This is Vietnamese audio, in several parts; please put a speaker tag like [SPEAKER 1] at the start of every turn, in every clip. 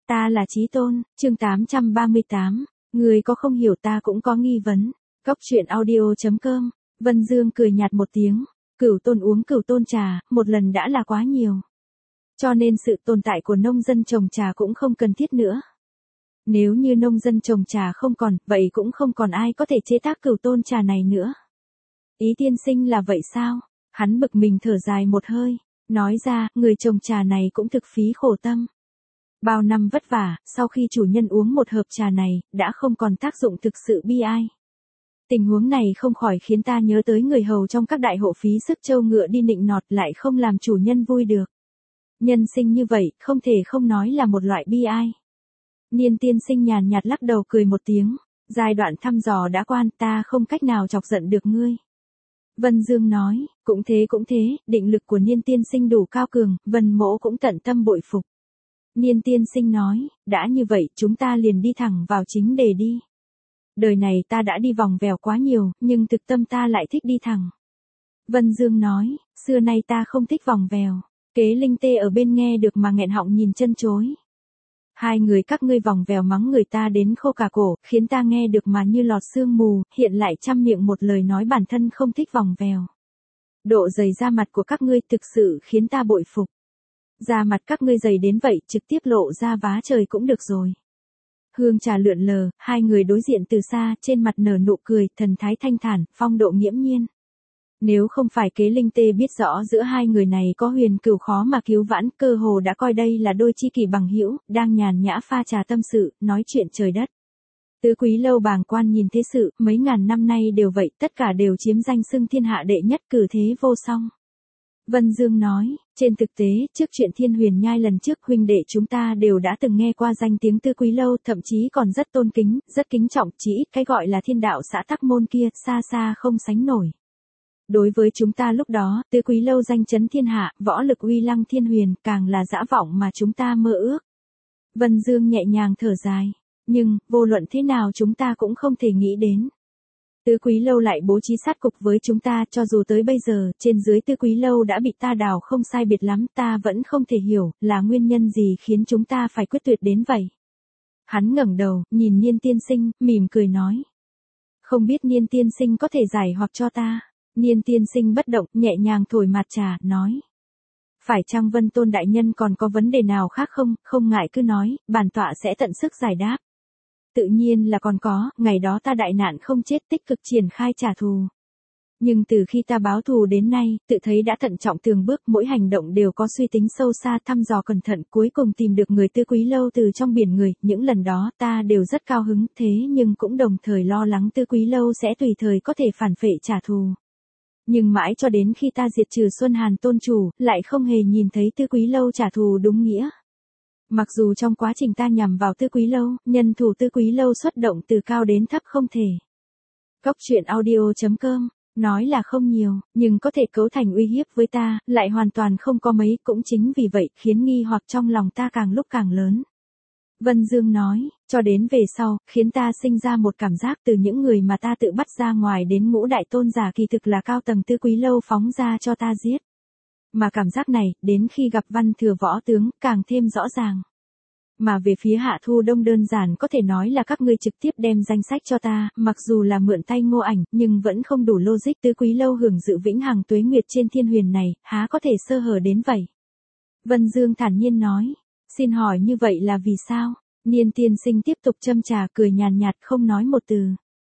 [SPEAKER 1] Ta là Chí Tôn, chương 838, người có không hiểu ta cũng có nghi vấn. Cóc truyện audio.com, Vân Dương cười nhạt một tiếng, Cửu Tôn uống Cửu Tôn trà, một lần đã là quá nhiều. Cho nên sự tồn tại của nông dân trồng trà cũng không cần thiết nữa. Nếu như nông dân trồng trà không còn, vậy cũng không còn ai có thể chế tác Cửu Tôn trà này nữa. Ý tiên sinh là vậy sao? Hắn bực mình thở dài một hơi, nói ra, người trồng trà này cũng thực phí khổ tâm. Bao năm vất vả, sau khi chủ nhân uống một hộp trà này, đã không còn tác dụng thực sự bi ai. Tình huống này không khỏi khiến ta nhớ tới người hầu trong các đại hộ phí sức trâu ngựa đi nịnh nọt lại không làm chủ nhân vui được. Nhân sinh như vậy, không thể không nói là một loại bi ai. Niên tiên sinh nhàn nhạt lắc đầu cười một tiếng, giai đoạn thăm dò đã quan, ta không cách nào chọc giận được ngươi. Vân Dương nói, cũng thế, định lực của Niên tiên sinh đủ cao cường, Vân mỗ cũng tận tâm bội phục. Niên tiên sinh nói, đã như vậy chúng ta liền đi thẳng vào chính đề đi. Đời này ta đã đi vòng vèo quá nhiều, nhưng thực tâm ta lại thích đi thẳng. Vân Dương nói, xưa nay ta không thích vòng vèo. Kế Linh Tê ở bên nghe được mà nghẹn họng nhìn chân chối. Hai người các ngươi vòng vèo mắng người ta đến khô cả cổ, khiến ta nghe được mà như lọt sương mù, hiện lại trăm miệng một lời nói bản thân không thích vòng vèo. Độ dày da mặt của các ngươi thực sự khiến ta bội phục. Da mặt các ngươi dày đến vậy, trực tiếp lộ ra vá trời cũng được rồi. Hương trà lượn lờ, hai người đối diện từ xa, trên mặt nở nụ cười, thần thái thanh thản, phong độ nghiễm nhiên. Nếu không phải Kế Linh Tê biết rõ giữa hai người này có huyền cửu khó mà cứu vãn, cơ hồ đã coi đây là đôi chi kỷ bằng hữu, đang nhàn nhã pha trà tâm sự, nói chuyện trời đất. Tứ Quý Lâu bàng quan nhìn thế sự, mấy ngàn năm nay đều vậy, tất cả đều chiếm danh xưng thiên hạ đệ nhất, cử thế vô song. Vân Dương nói, trên thực tế, trước chuyện Thiên Huyền Nhai lần trước huynh đệ chúng ta đều đã từng nghe qua danh tiếng Tứ Quý Lâu, thậm chí còn rất tôn kính, rất kính trọng, chỉ ít cái gọi là thiên đạo xã Tắc Môn kia, xa xa không sánh nổi. Đối với chúng ta lúc đó, Tứ Quý Lâu danh chấn thiên hạ, võ lực uy lăng thiên huyền, càng là dã vọng mà chúng ta mơ ước. Vân Dương nhẹ nhàng thở dài, nhưng, vô luận thế nào chúng ta cũng không thể nghĩ đến. Tứ Quý Lâu lại bố trí sát cục với chúng ta, cho dù tới bây giờ, trên dưới Tứ Quý Lâu đã bị ta đào không sai biệt lắm, ta vẫn không thể hiểu, là nguyên nhân gì khiến chúng ta phải quyết tuyệt đến vậy. Hắn ngẩng đầu, nhìn Niên tiên sinh, mỉm cười nói. Không biết Niên tiên sinh có thể giải hoặc cho ta. Niên tiên sinh bất động, nhẹ nhàng thổi mặt trà, nói. Phải chăng Vân Tôn đại nhân còn có vấn đề nào khác không, không ngại cứ nói, bản tọa sẽ tận sức giải đáp. Tự nhiên là còn có, ngày đó ta đại nạn không chết tích cực triển khai trả thù. Nhưng từ khi ta báo thù đến nay, tự thấy đã thận trọng từng bước, mỗi hành động đều có suy tính sâu xa, thăm dò cẩn thận, cuối cùng tìm được người Tứ Quý Lâu từ trong biển người, những lần đó ta đều rất cao hứng, thế nhưng cũng đồng thời lo lắng Tứ Quý Lâu sẽ tùy thời có thể phản phệ trả thù. Nhưng mãi cho đến khi ta diệt trừ Xuân Hàn tôn chủ, lại không hề nhìn thấy Tứ Quý Lâu trả thù đúng nghĩa. Mặc dù trong quá trình ta nhằm vào Tứ Quý Lâu, nhân thủ Tứ Quý Lâu xuất động từ cao đến thấp không thể. Cóc truyện audio.com, nói là không nhiều, nhưng có thể cấu thành uy hiếp với ta, lại hoàn toàn không có mấy, cũng chính vì vậy, khiến nghi hoặc trong lòng ta càng lúc càng lớn. Vân Dương nói, cho đến về sau, khiến ta sinh ra một cảm giác từ những người mà ta tự bắt ra ngoài đến ngũ đại tôn giả kỳ thực là cao tầng Tứ Quý Lâu phóng ra cho ta giết. Mà cảm giác này, đến khi gặp Văn Thừa võ tướng, càng thêm rõ ràng. Mà về phía Hạ Thu Đông đơn giản có thể nói là các ngươi trực tiếp đem danh sách cho ta, mặc dù là mượn tay Ngô Ảnh, nhưng vẫn không đủ logic. Tứ Quý Lâu hưởng dự vĩnh hằng tuế nguyệt trên thiên huyền này, há có thể sơ hở đến vậy. Vân Dương thản nhiên nói, xin hỏi như vậy là vì sao? Niên tiên sinh tiếp tục châm trà cười nhàn nhạt không nói một từ.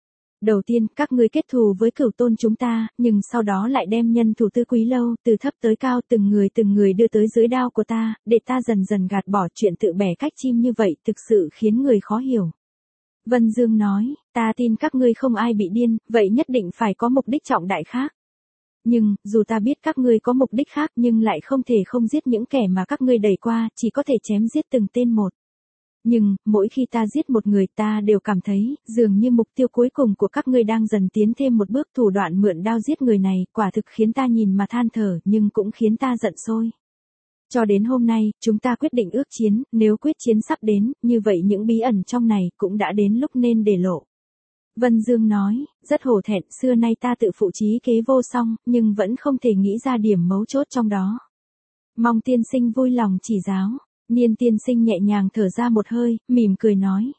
[SPEAKER 1] Đầu tiên, các ngươi kết thù với Cửu Tôn chúng ta, nhưng sau đó lại đem nhân thủ Tứ Quý Lâu, từ thấp tới cao từng người đưa tới dưới đao của ta, để ta dần dần gạt bỏ chuyện tự bẻ cách chim như vậy, thực sự khiến người khó hiểu. Vân Dương nói, ta tin các ngươi không ai bị điên, vậy nhất định phải có mục đích trọng đại khác. Nhưng, dù ta biết các ngươi có mục đích khác nhưng lại không thể không giết những kẻ mà các ngươi đẩy qua, chỉ có thể chém giết từng tên một. Nhưng, mỗi khi ta giết một người ta đều cảm thấy, dường như mục tiêu cuối cùng của các ngươi đang dần tiến thêm một bước, thủ đoạn mượn đao giết người này, quả thực khiến ta nhìn mà than thở, nhưng cũng khiến ta giận sôi. Cho đến hôm nay, chúng ta quyết định ước chiến, nếu quyết chiến sắp đến, như vậy những bí ẩn trong này cũng đã đến lúc nên để lộ. Vân Dương nói, rất hổ thẹn, xưa nay ta tự phụ trí kế vô song, nhưng vẫn không thể nghĩ ra điểm mấu chốt trong đó. Mong tiên sinh vui lòng chỉ giáo. Niên tiên sinh nhẹ nhàng thở ra một hơi, mỉm cười nói.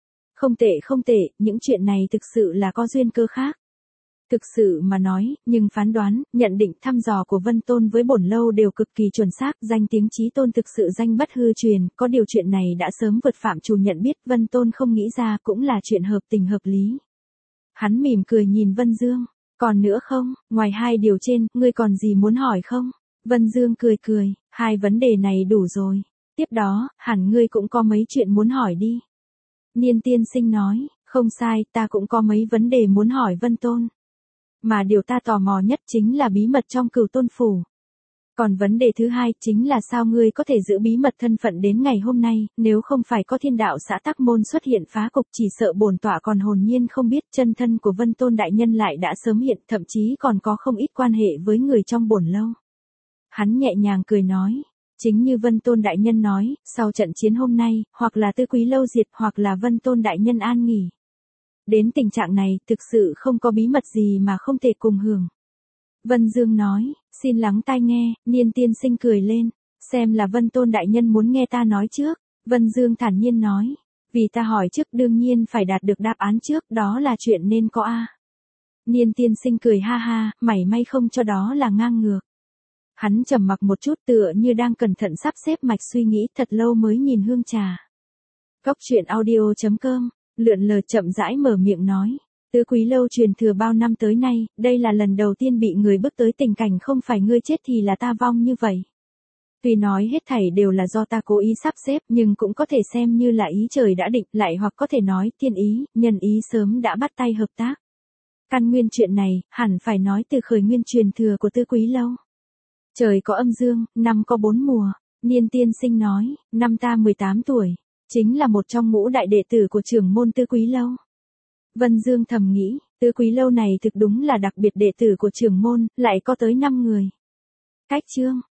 [SPEAKER 1] Không tệ, những chuyện này thực sự là có duyên cơ khác. Thực sự mà nói, nhưng phán đoán, nhận định thăm dò của Vân Tôn với bổn lâu đều cực kỳ chuẩn xác, danh tiếng chí tôn thực sự danh bất hư truyền, có điều chuyện này đã sớm vượt phạm trù nhận biết, Vân Tôn không nghĩ ra cũng là chuyện hợp tình hợp lý. Hắn mỉm cười nhìn Vân Dương, còn nữa không, ngoài hai điều trên, ngươi còn gì muốn hỏi không? Vân Dương cười, hai vấn đề này đủ rồi, tiếp đó, hẳn ngươi cũng có mấy chuyện muốn hỏi đi. Niên tiên sinh nói, không sai, ta cũng có mấy vấn đề muốn hỏi Vân Tôn. Mà điều ta tò mò nhất chính là bí mật trong Cửu Tôn Phủ. Còn vấn đề thứ hai chính là sao ngươi có thể giữ bí mật thân phận đến ngày hôm nay, nếu không phải có thiên đạo xã Tắc Môn xuất hiện phá cục chỉ sợ bổn tọa còn hồn nhiên không biết chân thân của Vân Tôn đại nhân lại đã sớm hiện, thậm chí còn có không ít quan hệ với người trong bổn lâu. Hắn nhẹ nhàng cười nói, chính như Vân Tôn đại nhân nói, sau trận chiến hôm nay, hoặc là Tư Quý lâu diệt hoặc là Vân Tôn đại nhân an nghỉ. Đến tình trạng này, thực sự không có bí mật gì mà không thể cùng hưởng. Vân Dương nói, xin lắng tai nghe, Niên tiên sinh cười lên, xem là Vân Tôn đại nhân muốn nghe ta nói trước. Vân Dương thản nhiên nói, vì ta hỏi trước đương nhiên phải đạt được đáp án trước, đó là chuyện nên có a. Niên tiên sinh cười ha ha, mảy may không cho đó là ngang ngược. Hắn trầm mặc một chút tựa như đang cẩn thận sắp xếp mạch suy nghĩ thật lâu mới nhìn hương trà. Góc truyện audio.com, lượn lờ chậm rãi mở miệng nói. Tứ Quý lâu truyền thừa bao năm tới nay, đây là lần đầu tiên bị người bước tới tình cảnh không phải ngươi chết thì là ta vong như vậy. Tuy nói hết thảy đều là do ta cố ý sắp xếp nhưng cũng có thể xem như là ý trời đã định, lại hoặc có thể nói thiên ý, nhân ý sớm đã bắt tay hợp tác. Căn nguyên chuyện này, hẳn phải nói từ khởi nguyên truyền thừa của Tứ Quý lâu. Trời có âm dương, năm có 4 mùa, Niên tiên sinh nói, năm ta 18 tuổi, chính là một trong ngũ đại đệ tử của trưởng môn Tứ Quý lâu. Vân Dương thầm nghĩ, Tứ Quý lâu này thực đúng là đặc biệt đệ tử của trưởng môn, lại có tới 5 người. Cách chương